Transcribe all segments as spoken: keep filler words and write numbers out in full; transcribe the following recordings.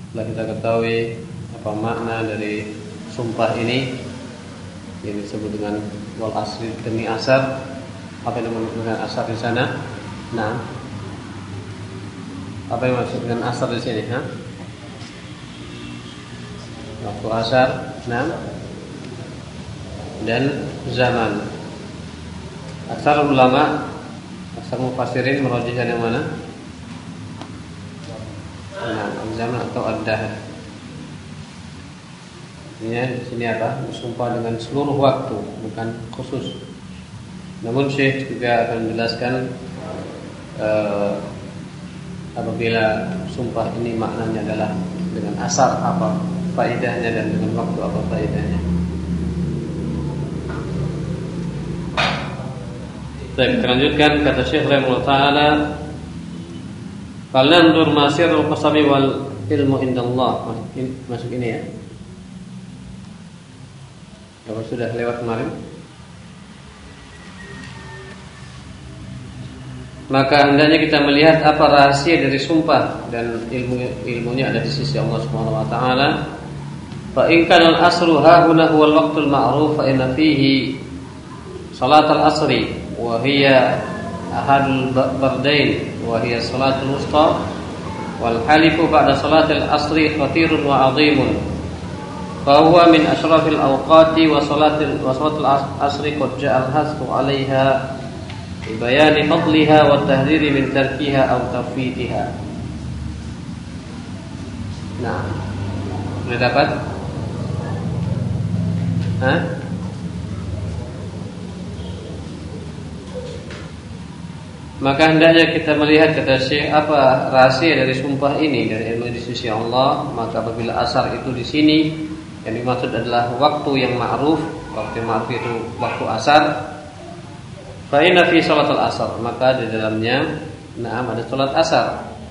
Setelah kita ketahui apa makna dari sumpah ini yang disebut dengan wal asri demi asar, apa yang dimaksud dengan asar di sana? Nah, apa yang dimaksud dengan asar di sini? Ha? Waktu asar, nah, dan zaman. Aksar ulama, aksar mufassirin merajihkan yang mana? Nah, zaman atau ad-dahr. Ini di sini apa? Bersumpah dengan seluruh waktu, bukan khusus. Namun Syekh juga akan menjelaskan uh, apabila sumpah ini maknanya adalah dengan asar apa faedahnya dan dengan waktu apa faedahnya. Baik, kita lanjutkan kata Syekh rahimahullah taala, "Falandur masirul qasami wal ilmu indallah." Masuk ini ya. Kalau sudah lewat kemarin, maka hendaknya kita melihat apa rahasia dari sumpah dan ilmu ilmunya ada di sisi Allah Subhanahu wa taala. Fa in kana al-asru ha huna huwa al-waqtul ma'ruf fa inna fihi salat al-asri wa hiya ahadul bardain wa hiya salatul wusta wal halifu ba'da salatil asri khatirun wa 'azimun. فهو من أشرف الأوقات وصلاة وصلاة العصر قد جاء الحث عليها ببيان فضلها والتحذير من تركها أو تفويتها. Nah, sudah dapat? Hah? Maka hendaknya kita melihat kata Syekh apa rahasia dari sumpah ini dari ilmu di sisi Allah. Maka apabila asar itu di sini yang dimaksud adalah waktu yang ma'ruf, waktu yang ma'ruf itu waktu asar. Fa inna fi salatul asar, maka di dalamnya na'am ada salat asar.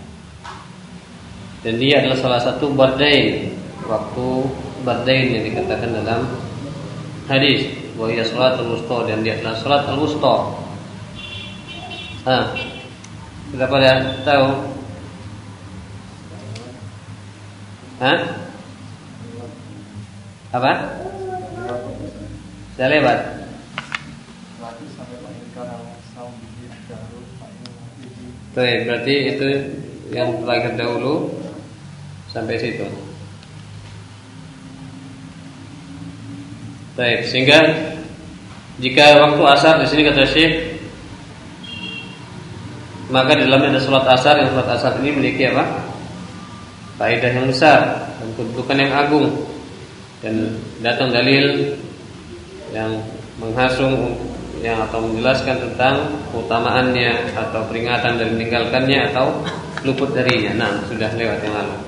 Dan dia adalah salah satu bardain, waktu bardain yang dikatakan dalam hadis, wa hiya salatul wusta, dan dia adalah salat al-wusta. Ah. Sudah pada tahu? Hah? Apa? Sudah lewat. Baik, berarti itu yang terakhir dahulu sampai situ. Baik, sehingga jika waktu asar di sini kata Syekh, maka di dalamnya ada salat asar, yang salat asar ini memiliki apa? Faedah yang besar dan kedudukan yang agung. Dan datang dalil yang menghasung yang atau menjelaskan tentang keutamaannya atau peringatan dari meninggalkannya atau luput darinya. Nah, sudah lewat yang lalu.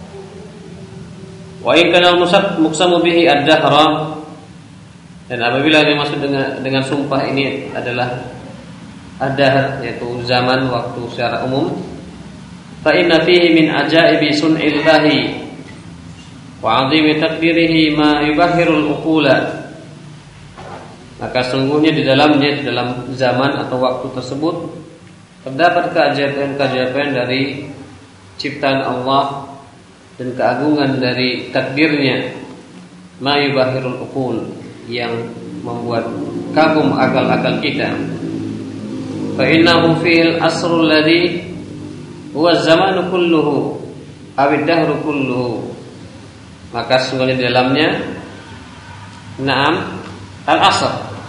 Wa in kana al-musab muqsamu bihi ad-dahra, dan apabila yang dimaksud dengan dengan sumpah ini adalah ad-dahr, yaitu zaman waktu secara umum, fa inna fihi min ajaibi sun'illahi wa 'azimi taqdirihi ma yubahhirul uqula. Maka sungguhnya di dalamnya, di dalam zaman atau waktu tersebut terdapat keajaiban-keajaiban dari ciptaan Allah dan keagungan dari takdirnya, ma yubahhirul uqul, yang membuat kagum akal-akal kita. Fa innahu fil asrul ladzi huwa az-zamanu kulluhu aw ad-dahru kulluhu. Maka sungguhnya di dalamnya na'am al-asr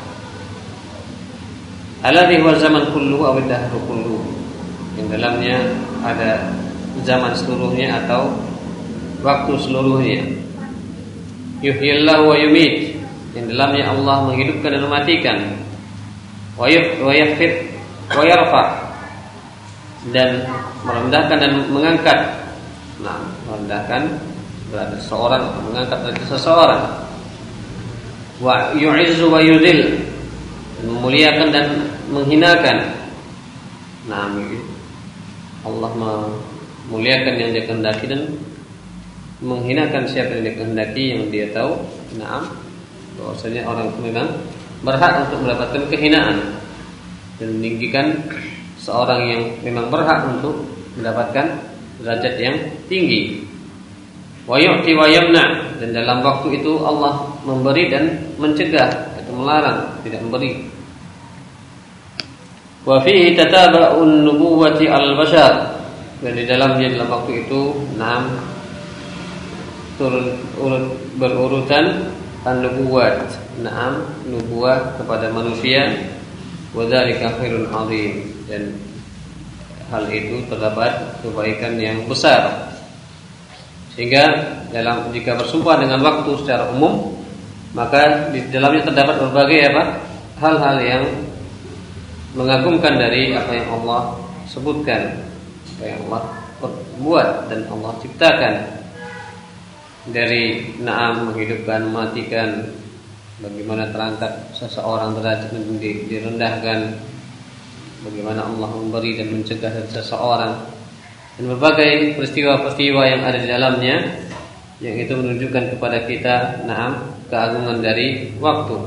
alladhi huwa zaman kulluhu aw ad-dahru kulluhu, yang dalamnya ada zaman seluruhnya atau waktu seluruhnya. Yuhyillahu wa yumit, yang dalamnya Allah menghidupkan dan mematikan. Wa yafid wa yarfa, dan merendahkan dan mengangkat. Nah, merendahkan berarti seseorang atau mengangkat dari seseorang. Wa yu'izzu wa yudhil, memuliakan dan menghinakan. Nah, Allah memuliakan yang dia kehendaki dan menghinakan siapa yang dia kehendaki, yang dia tahu. Nah, bahwasanya orang itu memang berhak untuk mendapatkan kehinaan dan meninggikan seorang yang memang berhak untuk mendapatkan derajat yang tinggi. Wa yu'ti wa yamna, dan dalam waktu itu Allah memberi dan mencegah atau melarang, tidak memberi. Wa fihi tataba'un nubuwati al-bashar, dan di dalamnya dalam waktu itu enam turun urut berurutan an-nubuwat, enam nubuwah kepada manusia, wa dzalika khairun 'adzim, dan hal itu terdapat kebaikan yang besar. Sehingga dalam jika bersumpah dengan waktu secara umum, maka di dalamnya terdapat berbagai apa? Hal-hal yang mengagumkan dari apa yang Allah sebutkan, apa yang Allah buat dan Allah ciptakan, dari na'am menghidupkan, mematikan, bagaimana terangkat seseorang derajat direndahkan, bagaimana Allah memberi dan mencegah seseorang, dan berbagai peristiwa-peristiwa yang ada di dalamnya, yang itu menunjukkan kepada kita na'am keagungan dari waktu.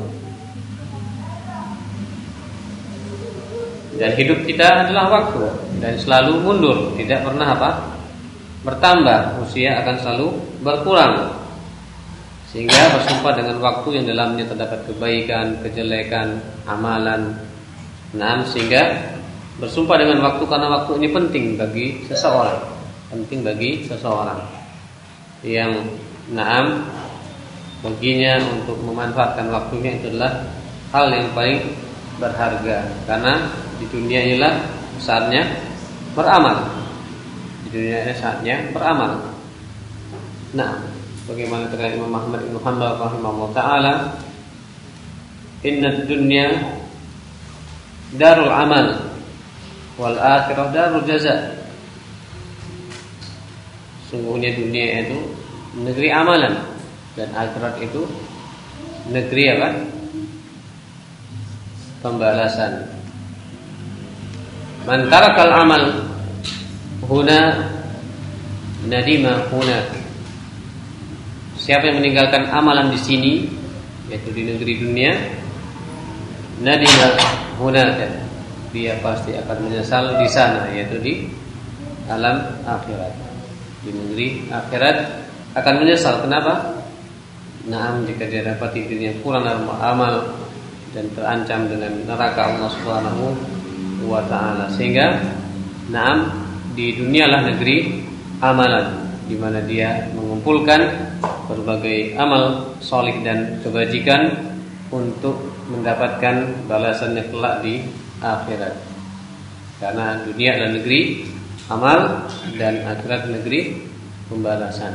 Dan hidup kita adalah waktu, dan selalu mundur, tidak pernah apa? Bertambah, usia akan selalu berkurang. Sehingga bersumpah dengan waktu yang dalamnya terdapat kebaikan, kejelekan, amalan, na'am, sehingga bersumpah dengan waktu karena waktu ini penting bagi seseorang, penting bagi seseorang yang na'am baginya untuk memanfaatkan waktunya itu adalah hal yang paling berharga, karena di dunia inilah saatnya beramal, di dunia ini saatnya beramal. Nah, bagaimana terkait Imam Ahmad bin Hanbal rahimahullah taala, inna dunya darul amal wal akhirah darul jaza. Sungguhnya dunia itu negeri amalan, dan akhirat itu negeri apa? Pembalasan. Man tarakal amal huna nadima huna. Siapa yang meninggalkan amalan di sini, yaitu di negeri dunia, nadima huna, dia pasti akan menyesal di sana, yaitu di alam akhirat. Di negeri akhirat akan menyesal. Kenapa? Naam, jika dia dapati dirinya kurang dalam amal dan terancam dengan neraka Allah Subhanahu wa taala. Sehingga naam, di dunialah negeri amalan, di mana dia mengumpulkan berbagai amal salih dan kebajikan untuk mendapatkan balasannya kelak di akhirat. Karena dunia adalah negeri amal dan akhirat negeri pembalasan.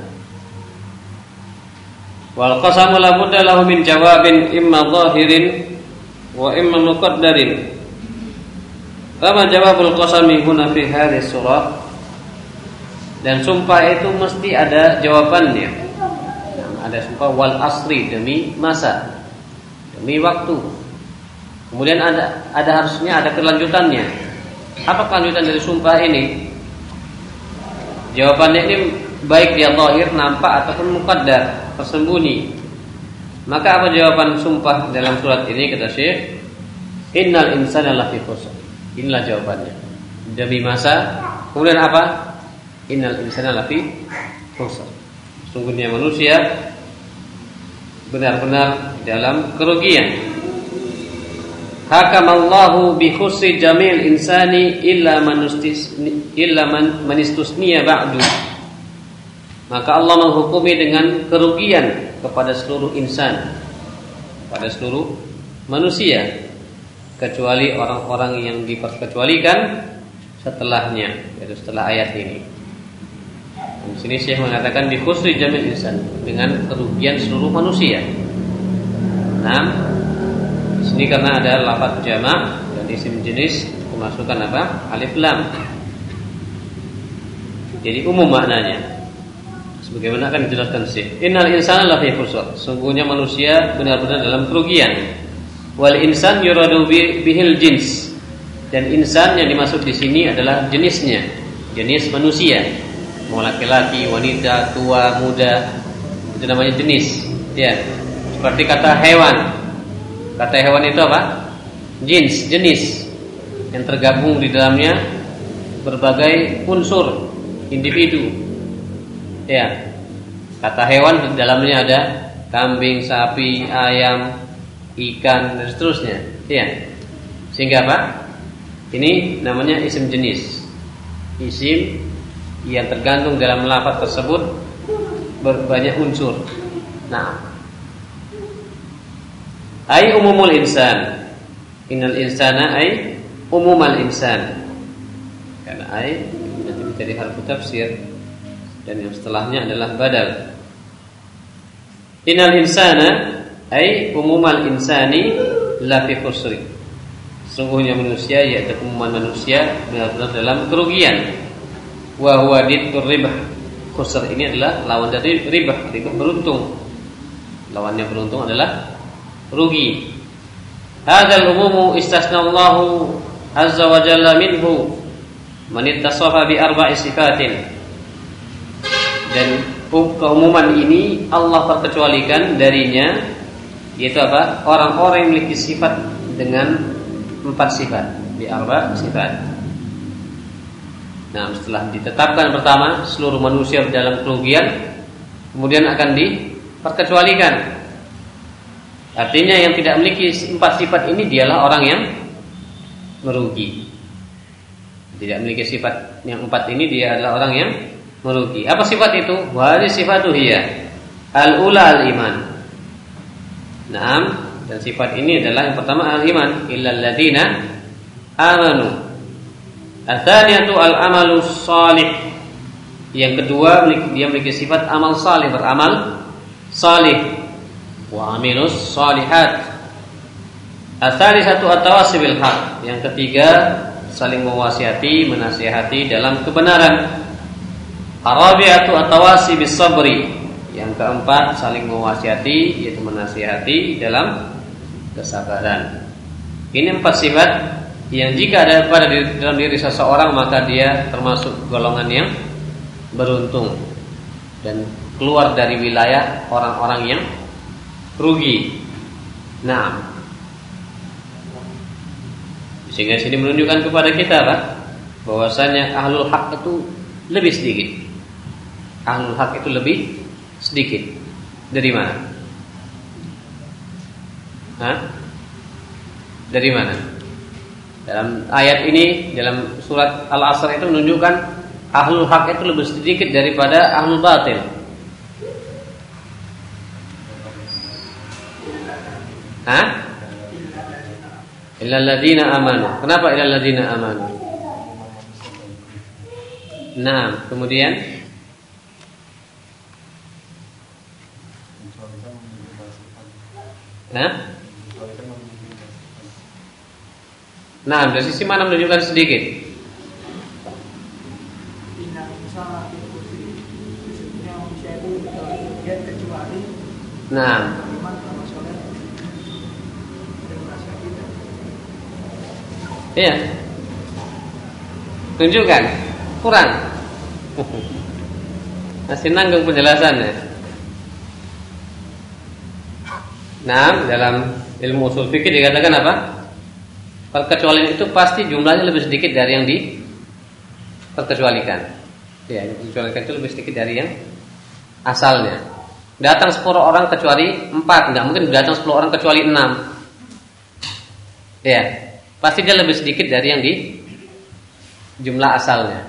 Wal qasamu la budda lahu min jawabin imma zahirin wa imma muqaddarin. Kama jawabul qasami huna fi hadhihi surah. Dan sumpah itu mesti ada jawabannya. Ada sumpah wal asri, demi masa, demi waktu. Kemudian ada ada harusnya ada kelanjutannya. Apa kelanjutan dari sumpah ini? Jawabannya ini baik dia zahir, nampak, ataupun muqaddar, tersembunyi. Maka apa jawaban sumpah dalam surat ini? Kata Syekh, innal insana lafi khusr. Inilah jawabannya. Demi masa. Kemudian apa? Innal insana lafi khusr. Sungguhnya manusia benar-benar dalam kerugian. Hakamallahu bi khusri jamil insani illa manustisni illa man manistusniya ba'du. Maka Allah menghukumi dengan kerugian kepada seluruh insan, pada seluruh manusia, kecuali orang-orang yang diperkecualikan setelahnya, yaitu setelah ayat ini. Di sini Syekh mengatakan bi khusri jamil insan, dengan kerugian seluruh manusia. Nah, di sini karena ada lafaz jamak dan isim jenis kemasukan apa? Alif lam. Jadi umum maknanya. Sebagaimana akan dijelaskan Syekh. Innal insana lafi khusr. Sungguhnya manusia benar-benar dalam kerugian. Wal insan yuradu bihil jins. Dan insan yang dimaksud di sini adalah jenisnya, jenis manusia. Mau laki-laki, wanita, tua, muda, itu namanya jenis. Ya. Seperti kata hewan. Kata hewan itu apa? Jins, jenis, yang tergabung di dalamnya berbagai unsur individu. Ya. Kata hewan di dalamnya ada kambing, sapi, ayam, ikan dan seterusnya. Iya. Sehingga apa? Ini namanya isim jenis. Isim yang tergantung dalam lafaz tersebut berbanyak unsur. Nah, ai umumul insan. Innal insana ai umumal insan. Karena ai nanti menjadi harfu tafsir dan yang setelahnya adalah badal. Innal insana ai umumal insani la fi khusri. Sungguhnya manusia, yaitu umuman manusia, benar-benar dalam kerugian. Wa huwa dittur ribah. Khusr ini adalah lawan dari ribah. Ribah beruntung. Lawannya beruntung adalah rugi. Hadzal umumu istasnallahu azza wa jalla minhu man ittasafa bi arba'i sifatin. Dan keumuman ini Allah terkecualikan darinya, yaitu apa? Orang-orang yang memiliki sifat dengan empat sifat, bi arba' sifat. Nah, setelah ditetapkan pertama seluruh manusia dalam kerugian, kemudian akan diperkecualikan. Artinya yang tidak memiliki empat sifat ini dialah orang yang merugi. Tidak memiliki sifat yang empat ini dia adalah orang yang merugi. Apa sifat itu? Wa sifatu hiya al-ula al-iman. Naam, dan sifat ini adalah yang pertama al-iman, illal ladzina amanu. Ats-tsaniyatu al-amalu shalih. Yang kedua, dia memiliki sifat amal saleh, beramal salih. Wa amilus shalihat. Ats-tsalisatu at-tawasi bil haq. Yang ketiga, saling mewasiati, menasihati dalam kebenaran. Ar-rabi'atu at-tawasi bis sabri. Yang keempat, saling mewasiati, yaitu menasihati dalam kesabaran. Ini empat sifat yang jika ada pada diri, dalam diri seseorang, maka dia termasuk golongan yang beruntung dan keluar dari wilayah orang-orang yang rugi. Nah, sehingga sini menunjukkan kepada kita apa? Bahwasanya ahlul haq itu lebih sedikit. Ahlul haq itu lebih sedikit. Dari mana? Hah? Dari mana? Dalam ayat ini, dalam surat Al-Asr itu menunjukkan ahlul haq itu lebih sedikit daripada ahlul batil. Hah? Illal ladzina amanu. Kenapa illal ladzina amanu? Nah, kemudian Nah, nah, dari sisi mana menunjukkan sedikit? Nah, iya, tunjukkan kurang. Masih nanggung penjelasannya. Nah, dalam ilmu ushul fikih dikatakan apa? Perkecualian itu pasti jumlahnya lebih sedikit dari yang diperkecualikan. Ya, yang diperkecualikan itu lebih sedikit dari yang asalnya. Datang sepuluh orang kecuali empat, nggak mungkin datang sepuluh orang kecuali enam. Ya, pasti dia lebih sedikit dari yang di jumlah asalnya.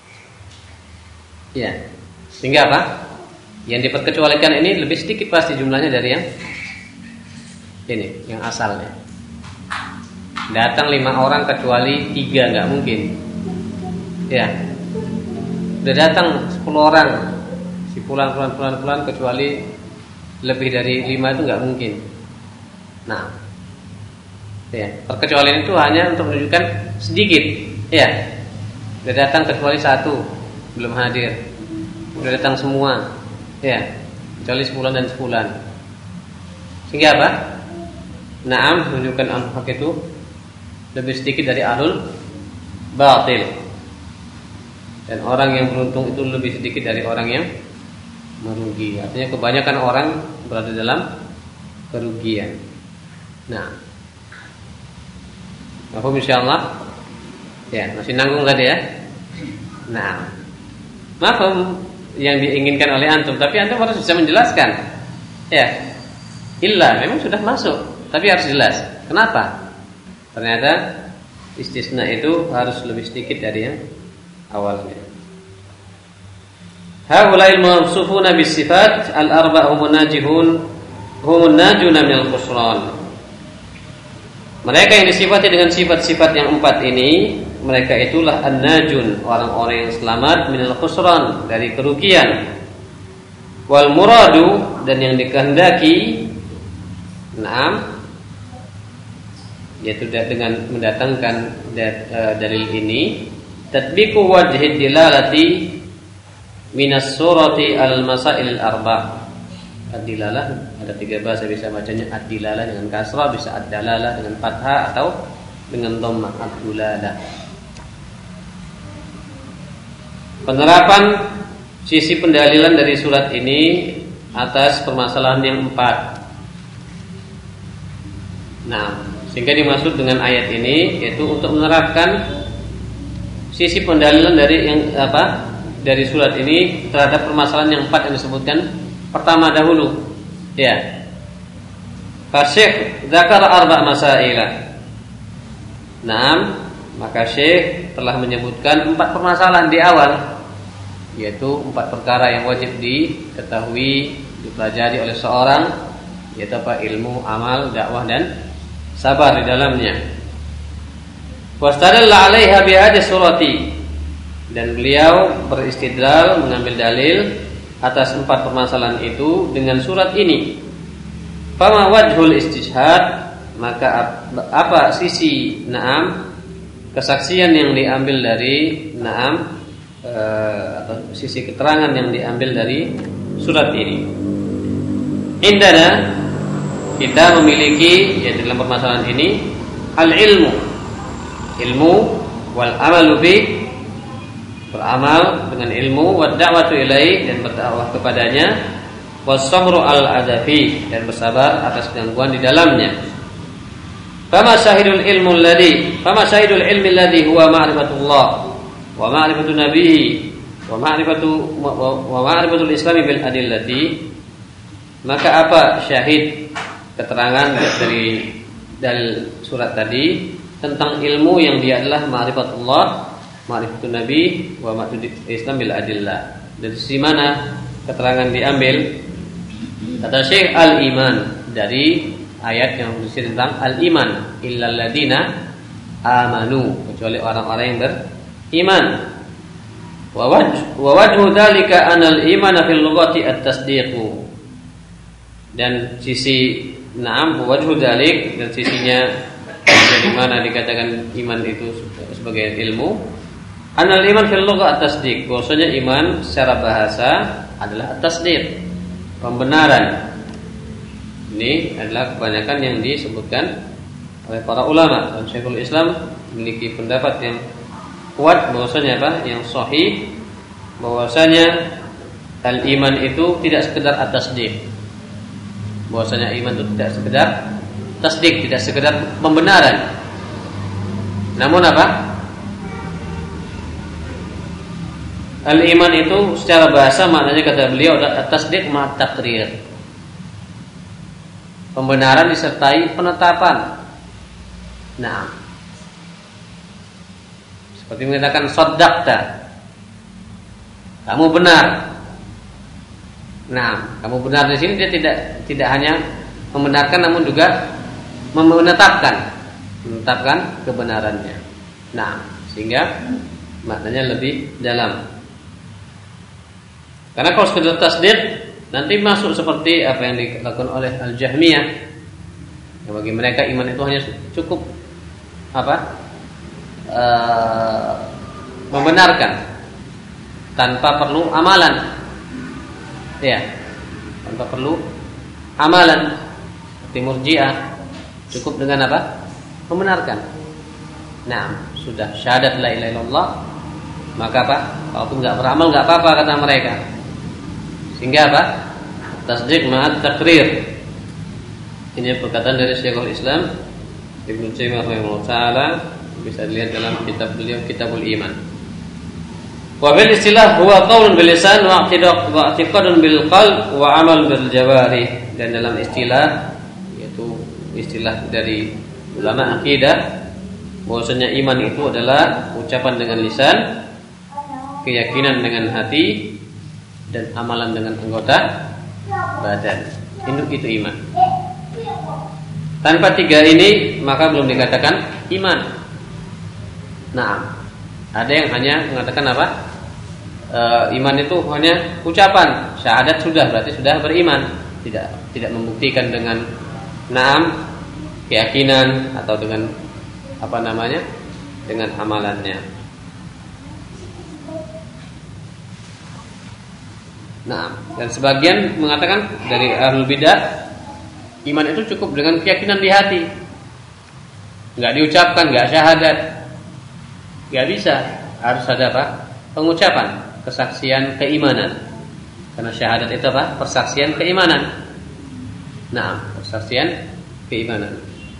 Ya, sehingga apa? Yang diperkecualikan ini lebih sedikit pasti jumlahnya dari yang ini, yang asalnya. Datang lima orang kecuali tiga, nggak mungkin. Ya, udah datang sepuluh orang, si pulang pulang pulang pulang kecuali lebih dari lima itu nggak mungkin. Nah, ya, perkecualian itu hanya untuk menunjukkan sedikit. Ya, udah datang kecuali satu belum hadir, udah datang semua. Ya, kecuali sebulan dan sebulan. Sehingga apa? Naam, menunjukkan al-haq itu lebih sedikit dari ahlul batil. Dan orang yang beruntung itu lebih sedikit dari orang yang merugi. Artinya kebanyakan orang berada dalam kerugian. Nah, paham insyaallah? Ya, masih nanggung tadi ya? Nah, paham? yang diinginkan oleh antum, tapi antum harus bisa menjelaskan. Ya. Illa memang sudah masuk, tapi harus jelas. Kenapa? Ternyata istisna itu harus lebih sedikit dari yang awalnya. Haula'il mawsufuna bis sifat al-arba'u munajihun humun najuna minal khusran. Mereka yang disifati dengan sifat-sifat yang empat ini, mereka itulah an-najun, orang-orang yang selamat minal khusran, dari kerugian. Wal muradu, dan yang dikehendaki, naam, yaitu dengan mendatangkan dalil ini, tatbiqu wajhi dilalati minas surati al-masail arba'. Ad-dilalah ada tiga bahasa bisa bacanya, ad-dilalah dengan kasrah, bisa ad-dalalah dengan fathah atau dengan dhammah, ad-dulalah. Penerapan sisi pendalilan dari surat ini atas permasalahan yang empat. Nah, sehingga dimaksud dengan ayat ini yaitu untuk menerapkan sisi pendalilan dari yang apa? Dari surat ini terhadap permasalahan yang empat yang disebutkan pertama dahulu, ya. Fasyekh dzakar arba' masailah. Naam, maka Syekh telah menyebutkan empat permasalahan di awal, yaitu empat perkara yang wajib diketahui, dipelajari oleh seorang, yaitu apa? Ilmu, amal, dakwah dan sabar di dalamnya. Wastadalla 'alaiha bi hadis surati, dan beliau beristidlal, mengambil dalil atas empat permasalahan itu dengan surat ini. Fama wajhul istishhad, maka apa sisi naam kesaksian yang diambil dari naam e, atau sisi keterangan yang diambil dari surat ini. Indana, kita memiliki, ya, dalam permasalahan ini al-ilmu, ilmu wal amalu bi, beramal dengan ilmu, wa da'watu ilaih, dan berdakwah kepadanya, was-sabru al-adafi, dan bersabar atas gangguan di dalamnya. Fama syahidul ilmu alladhi fama syahidul ilmi alladhi huwa ma'rifatullah wa ma'rifatu nabiyhi wa ma'rifatu wa ma'rifatul islami bil adillati. Maka apa syahid, keterangan dari dalil surat tadi tentang ilmu yang dia adalah ma'rifatullah, ma'rifatun nabi, wa ma'rifatul islam bil adillah. Dari sisi mana keterangan diambil? Kata Syekh, al-iman, dari ayat yang berisi tentang al-iman, illal ladina amanu, kecuali orang-orang yang beriman. Wa wajh wa wajhu dzalika anal imana fil lughati at-tasdiqu. Dan sisi na'am wajhu dzalik, dan sisinya dari mana dikatakan iman itu sebagai ilmu. Anal iman fil lugha at-tasdiq, bahwasanya iman secara bahasa adalah at-tasdiq, pembenaran. Ini adalah kebanyakan yang disebutkan oleh para ulama, dan Syekhul Islam memiliki pendapat yang kuat bahwasanya apa? Yang sahih, bahwasanya al-iman itu tidak sekedar at-tasdiq. Bahwasanya iman itu tidak sekedar tasdik, tidak sekedar pembenaran. Namun apa? Al-iman itu secara bahasa maknanya, kata beliau, adalah at-tasdiq ma' taqrir. Pembenaran disertai penetapan. Nah, seperti mengatakan shaddaqta, kamu benar. Nah, kamu benar di sini dia tidak tidak hanya membenarkan, namun juga menetapkan, menetapkan kebenarannya. Nah, sehingga maknanya lebih dalam. Karena kalau sekedar tasdiq nanti masuk seperti apa yang dilakukan oleh Al-Jahmiyah. Ya, bagi mereka iman itu hanya cukup apa? E, membenarkan tanpa perlu amalan. Ya, tanpa perlu amalan. Seperti Murji'ah, cukup dengan apa? Membenarkan. Nah, sudah syahadat la ilaha illallah, maka apa? Walaupun enggak beramal enggak apa-apa, kata mereka. Sehingga apa? Tasdiq ma'at taqrir. Ini perkataan dari Syekhul Islam Ibnu Taimiyah rahimahullah taala, bisa dilihat dalam kitab beliau Kitabul Iman. Wa bil istilah huwa qaulun bil lisan wa i'tiqad wa i'tiqadun bil qalb wa amal bil jawarih. Dan dalam istilah, yaitu istilah dari ulama akidah, bahwasanya iman itu adalah ucapan dengan lisan, keyakinan dengan hati, dan amalan dengan anggota badan. Itu itu iman. Tanpa tiga ini maka belum dikatakan iman. Nah, ada yang hanya mengatakan apa? E, iman itu hanya ucapan, syahadat sudah berarti sudah beriman, tidak tidak membuktikan dengan naam keyakinan atau dengan apa namanya? Dengan amalannya. Nah, dan sebagian mengatakan dari ahlul bidah, iman itu cukup dengan keyakinan di hati, nggak diucapkan, nggak syahadat, nggak bisa, harus ada apa? Pengucapan, kesaksian keimanan. Karena syahadat itu apa? Persaksian keimanan. Nah, persaksian keimanan.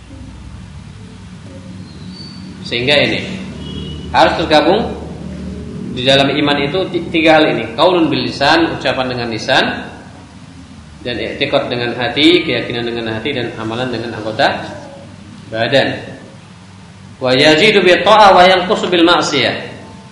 Sehingga ini harus tergabung di dalam iman itu tiga hal ini. Qaulun bil lisan, ucapan dengan lisan, dan i'tiqad dengan hati, keyakinan dengan hati, dan amalan dengan anggota badan. Wa yazidu bi ta'ah wa yanqusu bil ma'siyah.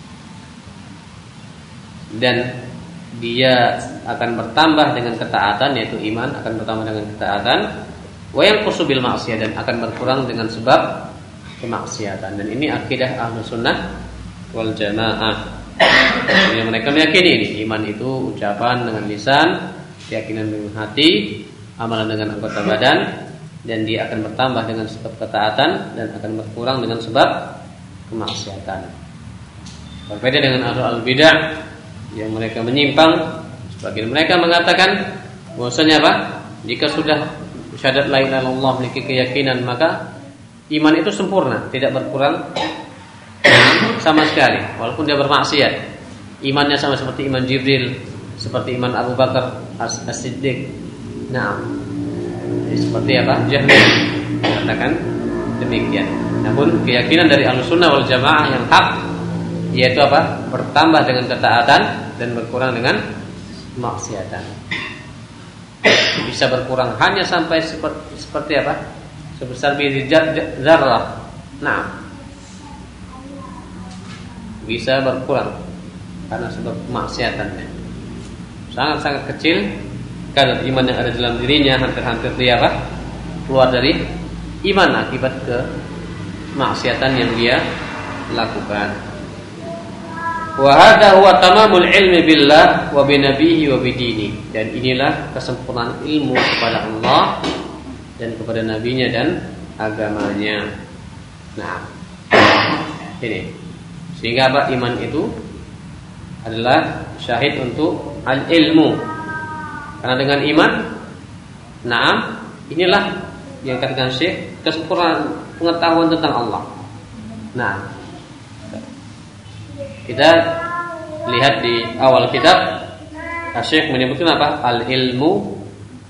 Dan dia akan bertambah dengan ketaatan, yaitu iman akan bertambah dengan ketaatan, wa yanqusu bil ma'siyah, dan akan berkurang dengan sebab kemaksiatan. Dan ini akidah Ahlus Sunnah wal Jamaah. Yang mereka meyakini ini, iman itu ucapan dengan lisan, keyakinan dengan hati, amalan dengan anggota badan, dan dia akan bertambah dengan sebab ketaatan dan akan berkurang dengan sebab kemaksiatan. Berbeda dengan ahlul bidah yang mereka menyimpang. Sebagian mereka mengatakan bahwasanya apa? Jika sudah syahadat la ilaha illallah, memiliki keyakinan, maka iman itu sempurna, tidak berkurang sama sekali, walaupun dia bermaksiat. Imannya sama seperti iman Jibril, seperti iman Abu Bakar As-Siddiq. Nah, seperti apa? Jahmi mengatakan demikian. Namun keyakinan dari Ahlussunnah wal Jamaah yang hak, yaitu apa? Bertambah dengan ketaatan dan berkurang dengan kemaksiatan. Bisa berkurang hanya sampai seperti, seperti apa? Sebesar biji zarrah. Nah, bisa berkurang karena sebab kemaksiatannya. Sangat-sangat kecil. Kadar iman yang ada dalam dirinya hampir-hampir dia apa? Keluar dari iman akibat kemaksiatan yang dia lakukan. Wa hadza huwa tamamul ilmi billah wa bi nabiyhi wa bi dini. Dan inilah kesempurnaan ilmu kepada Allah dan kepada nabinya dan agamanya. Nah, ini sehingga apa? Iman itu adalah syahid untuk al-ilmu. Karena dengan iman, na'am, inilah yang katakan Syekh, kesempurnaan pengetahuan tentang Allah. Nah, kita lihat di awal kitab, Syekh menyebutkan apa? Al-ilmu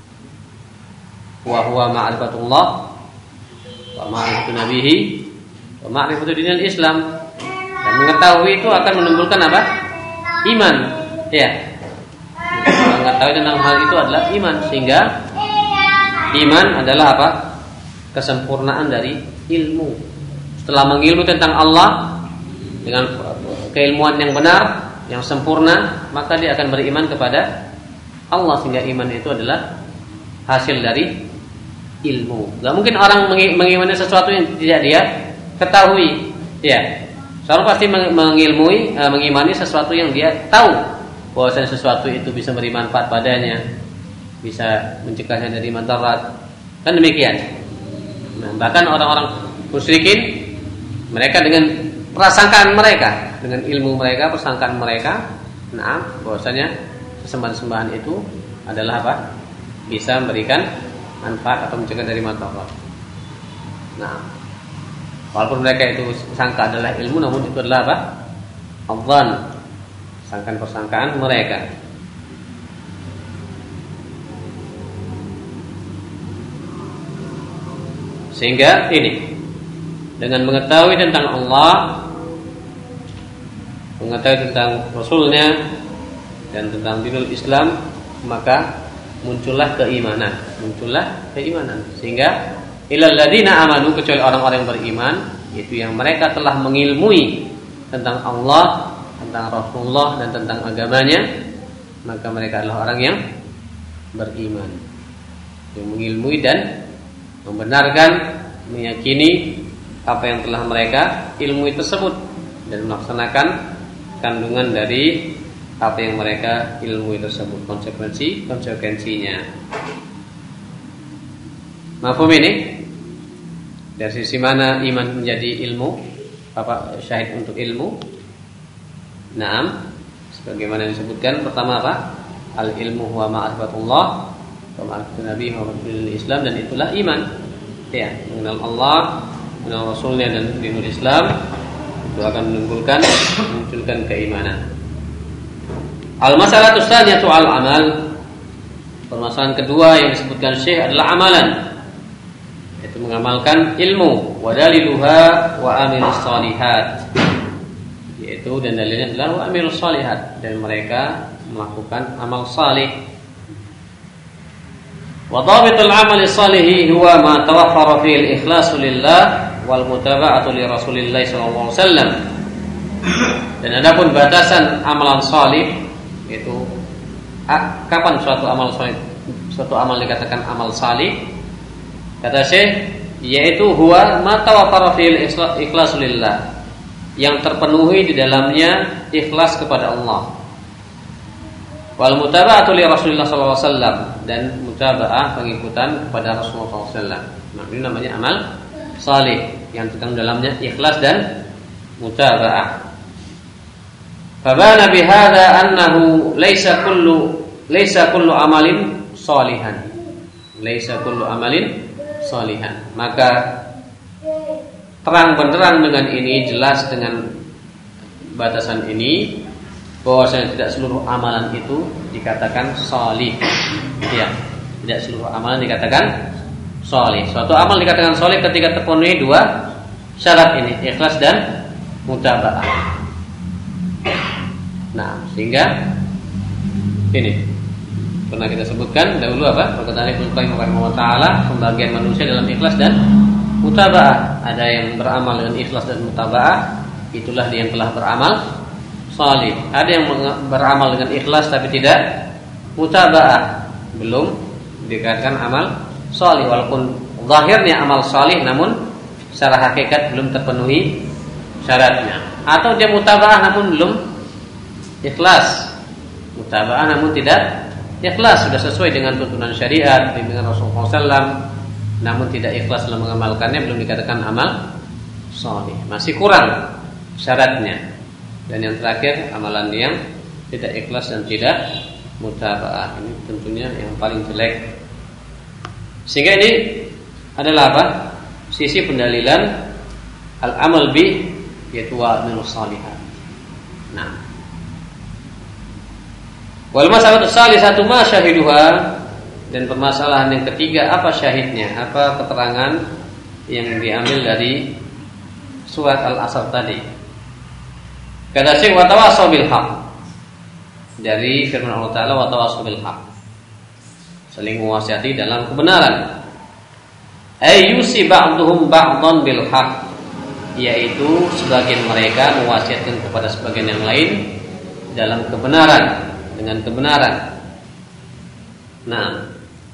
wa huwa ma'rifatullah wa ma'rifatu nabihi wa ma'rifatu dinil Islam. Dan mengetahui itu akan menimbulkan apa? Iman. Ya. Mengetahui tentang hal itu adalah iman, sehingga iman adalah apa? Kesempurnaan dari ilmu. Setelah mengilmu tentang Allah dengan keilmuan yang benar, yang sempurna, maka dia akan beriman kepada Allah, sehingga iman itu adalah hasil dari ilmu. Gak mungkin orang mengimani sesuatu yang tidak dia ketahui. Ya. Seorang pasti mengilmui, mengimani sesuatu yang dia tahu, bahwasanya sesuatu itu bisa beri manfaat padanya, bisa mencegahnya dari madarat. Kan demikian. Nah, bahkan orang-orang musyrikin, mereka dengan prasangkaan mereka, dengan ilmu mereka, persangkaan mereka, nah, bahwasanya sembahan-sembahan itu adalah apa? Bisa memberikan manfaat atau mencegah dari madarat. Nah, walaupun mereka itu sangka adalah ilmu, namun itu adalah apa? Adzan, sangkaan-persangkaan mereka. Sehingga ini, dengan mengetahui tentang Allah, mengetahui tentang Rasulnya dan tentang dinul Islam, maka muncullah keimanan, muncullah keimanan. Sehingga ilal ladzina amanu, kecuali orang-orang yang beriman, yaitu yang mereka telah mengilmui tentang Allah, tentang Rasulullah dan tentang agamanya, maka mereka adalah orang yang beriman, yang mengilmui dan membenarkan, meyakini apa yang telah mereka ilmui tersebut dan melaksanakan kandungan dari apa yang mereka ilmui tersebut, konsekuensi konsekuensinya. Mafhum ini? Dari sisi mana iman menjadi ilmu? Apa syahid untuk ilmu? Naam, sebagaimana disebutkan, pertama apa? Al ilmu huwa ma'rifatullah wa ma'rifatun nabi wa ma'rifatul Islam, dan itulah iman. Ya, mengenal Allah, mengenal Rasulnya dan dinul Islam, itu akan menimbulkan memunculkan keimanan. Al-masalatu tsaniyatu al-amal. Permasalahan kedua yang disebutkan Syekh adalah amalan, yaitu mengamalkan ilmu. Wa daliluha wa amilus shalihat, yaitu dan dalilnya adalah wa amilus shalihat, dan mereka melakukan amal salih. Wa dhabitul amali salih huwa ma tawaffara fihi al-ikhlasu lillah wal mutaba'atu li Rasulillah sallallahu alaihi wasallam. Dan adapun batasan amalan salih, yaitu kapan suatu amal salih, suatu amal dikatakan amal salih, kata Syekh, yaitu huwa ma tawaffara fihi al-ikhlasu lillah, yang terpenuhi di dalamnya ikhlas kepada Allah. Wal mutaba'atu li Rasulillah sallallahu alaihi wasallam, dan mutaba'ah, pengikutan kepada Rasulullah sallallahu alaihi wasallam. Nah, ini namanya amal salih yang terkandung dalamnya ikhlas dan mutaba'ah. Fabana bihadza annahu laisa kullu laisa kullu amalin salihan. Laisa kullu amalin salihan. Maka terang benderang dengan ini, jelas dengan batasan ini, bahwasanya tidak seluruh amalan itu dikatakan salih. Ya, tidak seluruh amalan dikatakan salih. Suatu amal dikatakan salih ketika terpenuhi dua syarat ini, ikhlas dan mutaba'ah. Nah, sehingga ini pernah kita sebutkan dahulu apa? Perkataan Ibnu Qayyim rahimahullah taala, pembagian manusia dalam ikhlas dan mutaba'ah. Ada yang beramal dengan ikhlas dan mutaba'ah, itulah dia yang telah beramal salih. Ada yang beramal dengan ikhlas tapi tidak mutaba'ah, belum dikatakan amal salih, walaupun zahirnya amal salih namun secara hakikat belum terpenuhi syaratnya. Atau dia mutaba'ah namun belum ikhlas, mutaba'ah namun tidak ikhlas, sudah sesuai dengan tuntunan syariat, bimbingan Rasulullah sallallahu alaihi wasallam, namun tidak ikhlas dalam mengamalkannya, belum dikatakan amal salih, masih kurang syaratnya. Dan yang terakhir, amalan yang tidak ikhlas dan tidak mutaba'ah, ini tentunya yang paling jelek. Sehingga ini adalah apa? Sisi pendalilan al-amal bi, yaitu wa minus salihat. Nah, wal masalatu salisatu ma syahiduha, dan permasalahan yang ketiga, apa syahidnya, apa keterangan yang diambil dari surat Al-Asr tadi. Kata Syekh, wa tawassaw bil haq, dari firman Allah Ta'ala, wa tawassaw bil haq, saling mewasiati dalam kebenaran. Ayyusi ba'duhum ba'dhan bil haq, yaitu sebagian mereka mewasiatkan kepada sebagian yang lain dalam kebenaran, dengan kebenaran. Nah,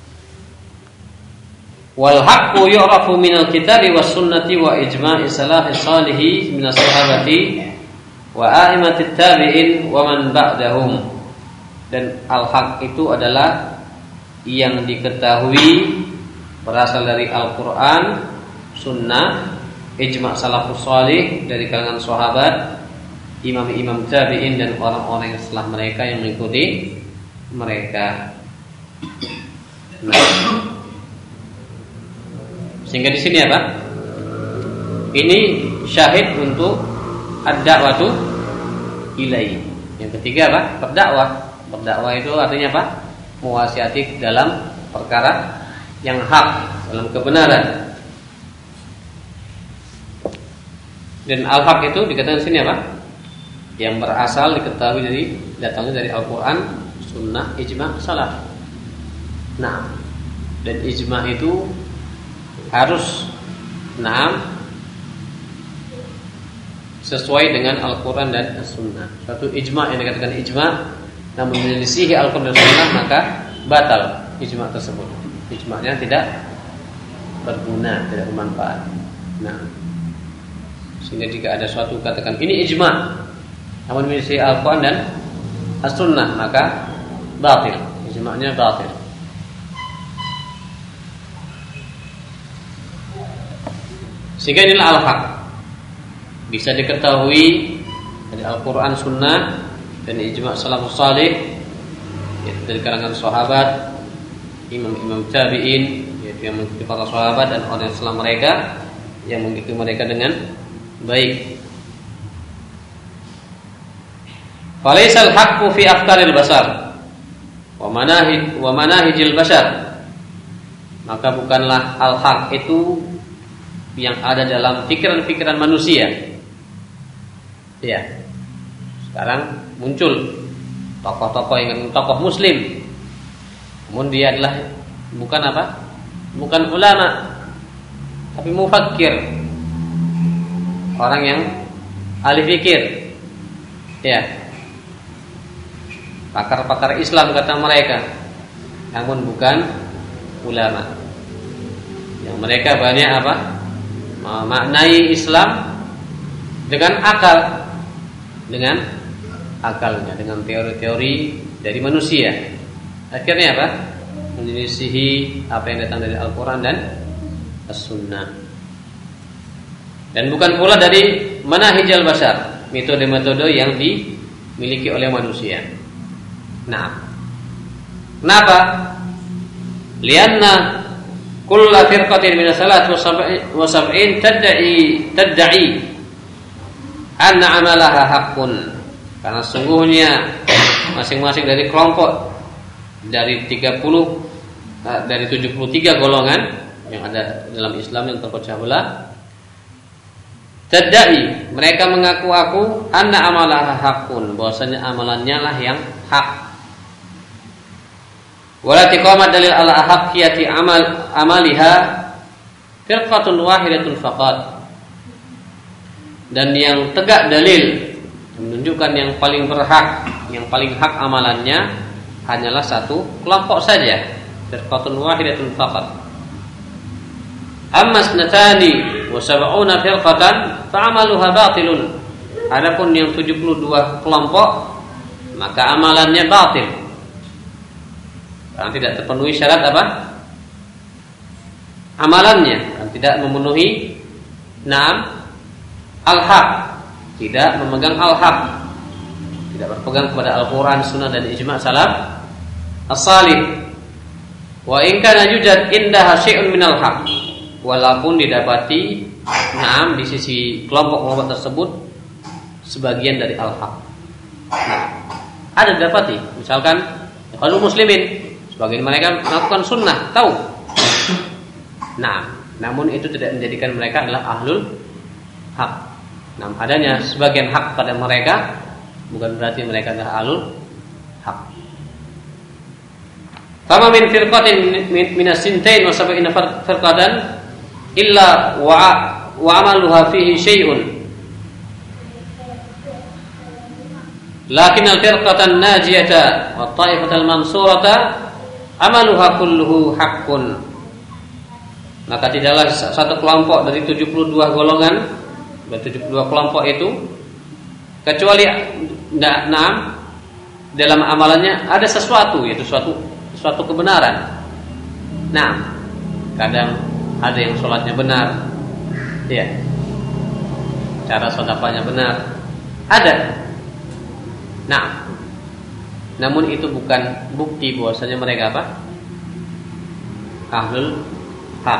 wal haqqu yu'rafu minal kitabi was sunnati wa ijma'i salafis salihi minas sahabati wa a'immatit tabi'in wa man ba'dahum. Dan al-haq itu adalah yang diketahui berasal dari Al-Quran, Sunnah, ijma' salafus salih dari kalangan sahabat, imam-imam tabi'in, dan orang-orang yang setelah mereka yang mengikuti mereka. Nah, sehingga di sini apa? Ini syahid untuk ad-da'watu ilaihi. Yang ketiga apa? Berdakwah. Berdakwah itu artinya apa? Mewasiati dalam perkara yang hak, dalam kebenaran. Dan al-haq itu dikatakan di sini apa? yang berasal diketahui dari datangnya dari Al-Quran, Sunnah, ijma' salaf. Nah, dan ijma' itu harus nah sesuai dengan Al-Quran dan As-Sunnah. Suatu ijma' yang dikatakan ijma' namun menyelisihi Al-Quran dan Sunnah, maka batal ijma' tersebut. Ijma'nya tidak berguna, tidak bermanfaat. Nah, sehingga jika ada suatu katakan ini ijma' namun menyelisihi Al-Quran dan As-Sunnah, maka batil, ijma'nya batil. Sehingga inilah al-haq, bisa diketahui dari Al-Quran, Sunnah, dan ijma' salafus salih, yaitu dari kalangan sahabat, imam-imam tabi'in, yaitu yang mengikuti para sahabat dan orang setelah mereka yang mengikuti mereka dengan baik. Falaisal haqqu fi afkaril basar wa manahij wa manahijil bashar. Maka bukanlah al-haq itu yang ada dalam pikiran-pikiran manusia. Ya. Sekarang muncul tokoh-tokoh yang tokoh muslim. Namun dia adalah bukan apa? Bukan ulama, tapi mufakkir. Orang yang ahli fikir. Ya. Pakar-pakar Islam kata mereka, namun bukan ulama. Yang mereka banyak apa? Memaknai Islam dengan akal, dengan akalnya, dengan teori-teori dari manusia. Akhirnya apa? Menyelisihi apa yang datang dari Al-Quran dan As-Sunnah. Dan bukan pula dari manahijal bashar, metode-metode yang dimiliki oleh manusia. Nah, kenapa? Lianna kulla firqatin min as-salat wa sab'in tad'i tad'i anna 'amalaha haqqun. Karena sungguhnya masing-masing dari kelompok dari tiga puluh dari tujuh puluh tiga golongan yang ada dalam Islam yang terpecah belah, tad'i, mereka mengaku-aku anna 'amalaha haqqun, bahwasanya amalannya lah yang hak. Wala tiqamat dalil ala haqqiyati amal amaliha firqatun wahidatun faqat. Dan yang tegak dalil menunjukkan yang paling berhak, yang paling hak amalannya hanyalah satu kelompok saja, firqatun wahidatun faqat. Amma snatani wa sab'una firqatan fa'amaluha batilun. Adapun yang tujuh puluh dua kelompok, maka amalannya batil. Karena tidak terpenuhi syarat apa? Amalannya, dan tidak memenuhi naam al-haq, tidak memegang al-haq, tidak berpegang kepada Al-Quran, Sunnah, dan ijma' salaf as-salih. Wa in kana yujad indaha syai'un minal haq, walaupun didapati naam di sisi kelompok-kelompok tersebut sebagian dari al-haq. Nah, ada didapati, misalkan kalau muslimin, sebagian mereka melakukan sunnah, tahu. Nah, namun itu tidak menjadikan mereka adalah ahlul hak. Nah, adanya sebagian hak pada mereka bukan berarti mereka adalah ahlul hak. Kama min firqatin min as-sintain wa sab'ina firqatan illa wa wa amaluha fihi syai'un. Lakin al-firqatan najiyata wa ta'ifatal mansurata amaluha kulluhu haqqun. Maka tidaklah satu kelompok dari tujuh puluh dua golongan, dari tujuh puluh dua kelompok itu kecuali enam dalam amalannya ada sesuatu, yaitu suatu suatu kebenaran. Nah, kadang ada yang sholatnya benar, ya, cara sedekahnya benar, ada. Nah, namun itu bukan bukti bahwasanya mereka apa? Ahlul haq.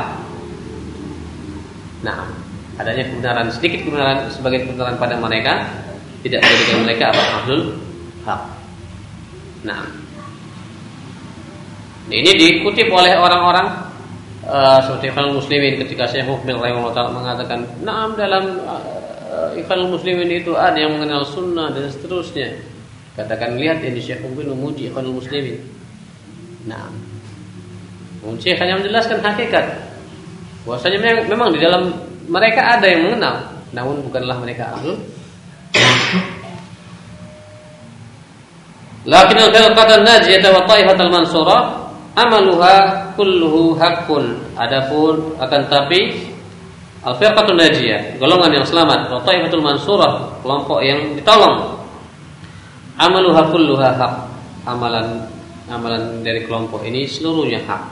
Nah, adanya kebenaran, sedikit kebenaran, sebagai kebenaran pada mereka tidak menjadikan mereka apa? Ahlul haq. Nah, ini dikutip oleh orang-orang uh, seperti orang muslimin ketika Syekh Mukbil rahimahullah taala mengatakan, "Na'am dalam uh, Ikhwanul Muslimin itu ada yang mengenal sunnah dan seterusnya. Katakan, lihat ini Syekh Mubin memuji Ikhwanul Muslimin. Nah, Syekh hanya menjelaskan hakikat. Bahwasanya memang di dalam mereka ada yang mengenal, namun bukanlah mereka ahlul. Lakin al-firqatan najiyah wa taifatul mansurah amaluha kulluhu haqqun. Adapun akan tapi al-firqatun najiyah, golongan yang selamat, wa taifatul mansurah, kelompok yang ditolong, amaluha kulluha haq. Amalan amalan dari kelompok ini seluruhnya hak.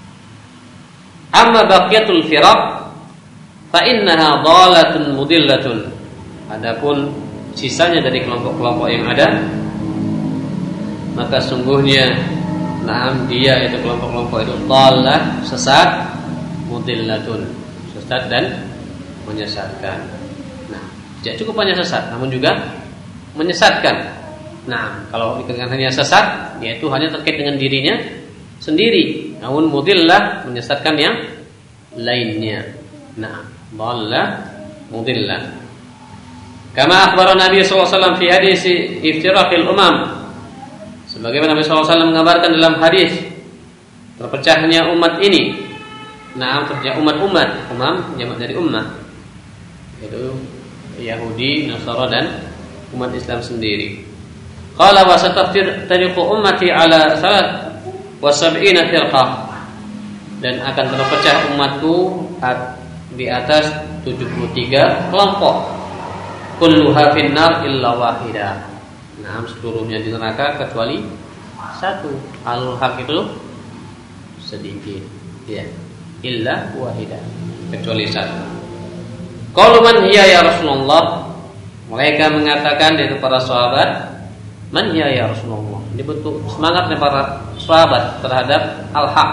Amma baqiyatul firaq fa innaha dhalatun mudillatun. Adapun sisanya dari kelompok-kelompok yang ada, maka sungguhnya na'am dia itu kelompok-kelompok itu dhalah, sesat, mudillatun, sesat dan menyesatkan. Nah, tidak cukup hanya sesat, namun juga menyesatkan. Nah, kalau dikatakan hanya sesat, yaitu hanya terkait dengan dirinya sendiri, namun mudillah, menyesatkan yang lainnya. Nah, dhalla mudillah. Kama akhbara Nabi sallallahu alaihi wasallam fi hadis iftiraqil umam. Sebagaimana Nabi sallallahu alaihi wasallam mengabarkan dalam hadis terpecahnya umat ini. Nah, terpecah umat-umat, umam jamak dari ummah, yaitu Yahudi, Nasara dan umat Islam sendiri. Qala wa satafariqu ummati ala salat wa sab'ina firqah, dan akan terpecah umatku di atas tujuh puluh tiga kelompok. Kulluha finnar illa wahidah. Nah, seluruhnya di neraka kecuali satu. Al-haq itu sedikit, ya. Illa wahidah, kecuali satu. Qalu man hiya ya Rasulullah? Mereka mengatakan dari para sahabat, man hiya ya Rasulullah? Ini bentuk semangatnya para sahabat terhadap al-haq.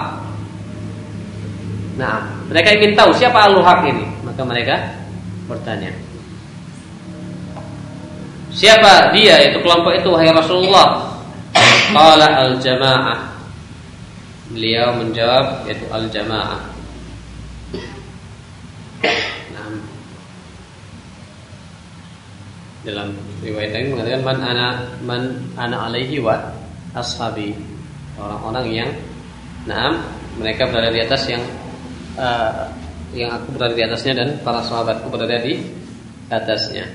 Nah, mereka ingin tahu siapa al-haq ini. Maka mereka bertanya, siapa dia, itu kelompok itu, wahai Rasulullah? Qala al-jamaah. Beliau menjawab, yaitu al-jamaah. Nah, dalam riwayat ini mengatakan man ana man ana alaihi wa ashabi, orang-orang yang naam mereka berada di atas yang uh, yang aku berada di atasnya dan para sahabatku berada di atasnya.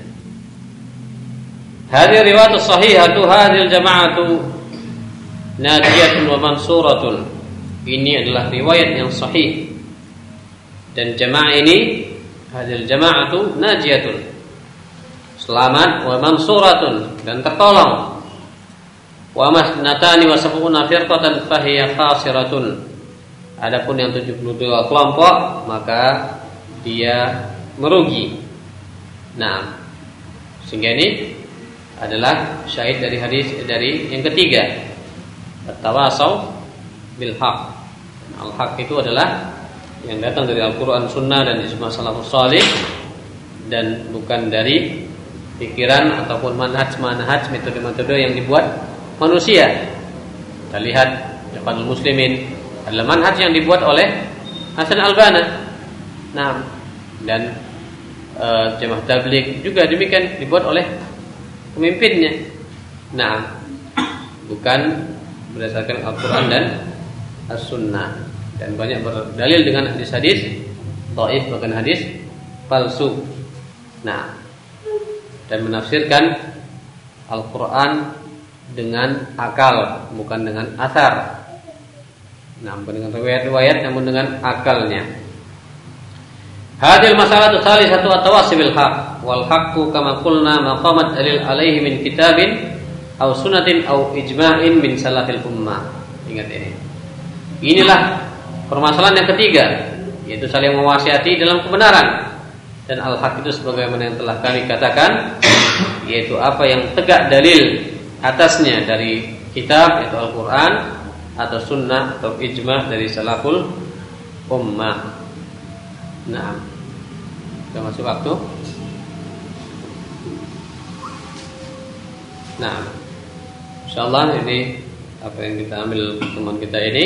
Hadhihi riwayat sahihatu hadhil jama'atu najiyatun wa mansuratun. Ini adalah riwayat yang sahih, dan jamaah ini hadhil jama'atu najiyatun, selamat, wa mansuratun, dan tertolong. Wa masnatani wa sab'una firqatan fahiya khasiratun. Adapun yang tujuh puluh dua kelompok, maka dia merugi. Nah, sehingga ini adalah syahid dari hadis dari yang ketiga, at-tawasaw bil haq. Al-haq itu adalah yang datang dari Al-Quran, Sunnah dan ijma' salafus salih, dan bukan dari pikiran ataupun manhaj-manhaj, metode-metode yang dibuat manusia. Kita lihat Ikhwanul Muslimin adalah manhaj yang dibuat oleh Hasan Al-Banna. Nah, dan e, Jamaah Tabligh juga demikian, dibuat oleh pemimpinnya. Nah, bukan berdasarkan Al-Quran dan As-Sunnah, dan banyak berdalil dengan hadis-hadis dhaif, bahkan hadis palsu. Nah, dan menafsirkan Al-Quran dengan akal, bukan dengan athar. Nah, bukan dengan riwayat-riwayat, namun dengan akalnya. Hadil masalah tsali satu at-tawasi bil haq, wal haqqu kama qulna maqamat dalil alaihi min kitabin aw sunnatin aw ijma'in min salafil ummah. Ingat ini. Inilah permasalahan yang ketiga, yaitu saling mewasiati dalam kebenaran. Dan al-haq itu sebagaimana yang telah kami katakan, yaitu apa yang tegak dalil atasnya dari kitab, yaitu Al-Quran, atau sunnah, atau ijma' dari salaful ummah. Nah, sudah masuk waktu. Nah, insyaallah ini apa yang kita ambil pertemuan kita ini,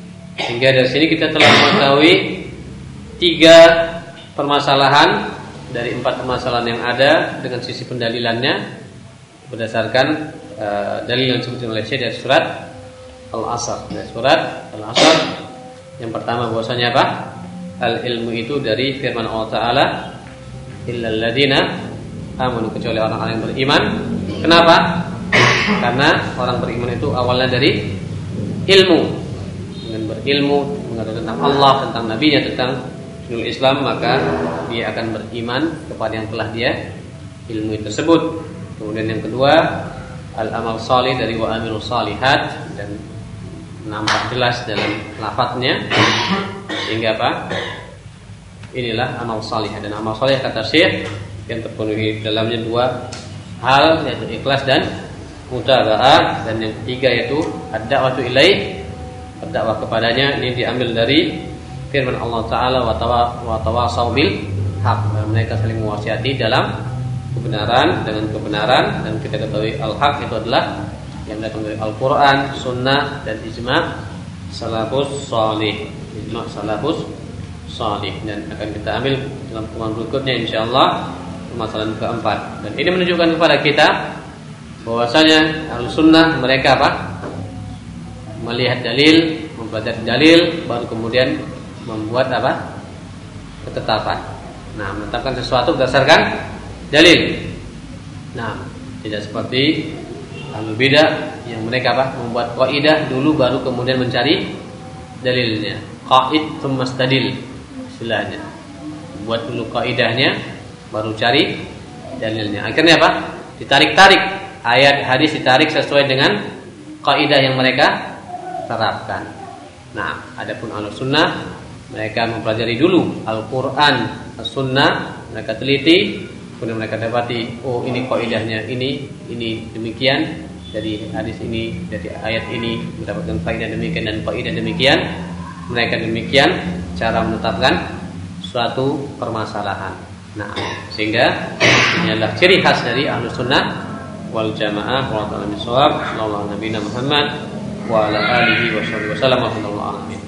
sehingga dari sini kita telah mengetahui tiga permasalahan dari empat permasalahan yang ada dengan sisi pendalilannya berdasarkan uh, dalil yang disebutkan oleh Syekh dari surat Al-Asr. Dari surat Al-Asr yang pertama bahwasanya apa? Al-ilmu itu dari firman Allah Ta'ala, illal ladzina amanu, kecuali orang-orang yang beriman. Kenapa? Karena orang beriman itu awalnya dari ilmu. Dengan berilmu mengetahui tentang Allah, tentang nabinya, tentang dinul Islam, maka dia akan beriman kepada yang telah dia ilmu tersebut. Kemudian yang kedua, al-amal salih dari wa amilus salihat, dan nampak jelas dalam lafadznya sehingga apa? Inilah amal salih. Dan amal salih kata Syekh yang terpenuhi dalamnya dua hal, yaitu ikhlas dan mutaba'ah. Dan yang ketiga yaitu ad-da'watu ilaih, berdakwah kepadanya. Ini diambil dari firman Allah Ta'ala, wa tawasaw bil haq, mereka saling mewasiati dalam kebenaran, dengan kebenaran. Dan kita ketahui al-haq itu adalah yang datang dari Al-Quran, Sunnah, dan ijma' salafus salih, ijma' salafus salih. Dan akan kita ambil dalam pertemuan berikutnya insyaallah permasalahan keempat. Dan ini menunjukkan kepada kita bahwasanya Ahlussunnah mereka apa? Melihat dalil, mempelajari dalil, baru kemudian membuat apa? Ketetapan. Nah, menetapkan sesuatu berdasarkan dalil. Nah, tidak seperti Ahlul Bidah yang mereka apa? Membuat kaidah dulu baru kemudian mencari dalilnya. Qaid tsumma stadil istilahnya. Buat dulu kaidahnya baru cari dalilnya. Akhirnya apa? Ditarik-tarik ayat hadis, ditarik sesuai dengan kaidah yang mereka terapkan. Nah, adapun Ahlussunnah mereka mempelajari dulu Al-Quran, As-Sunnah, mereka teliti, kemudian mereka dapati, oh ini kaidahnya ini, ini demikian, dari hadis ini, dari ayat ini mendapatkan faedah demikian dan faedah demikian. Mereka demikian cara menetapkan suatu permasalahan. Nah, sehingga ini adalah ciri khas dari Ahlussunnah wal Jamaah. Wallahu a'lam bishawab. Sallallahu alaihi Muhammad wa ala alihi wasallam wa sallam.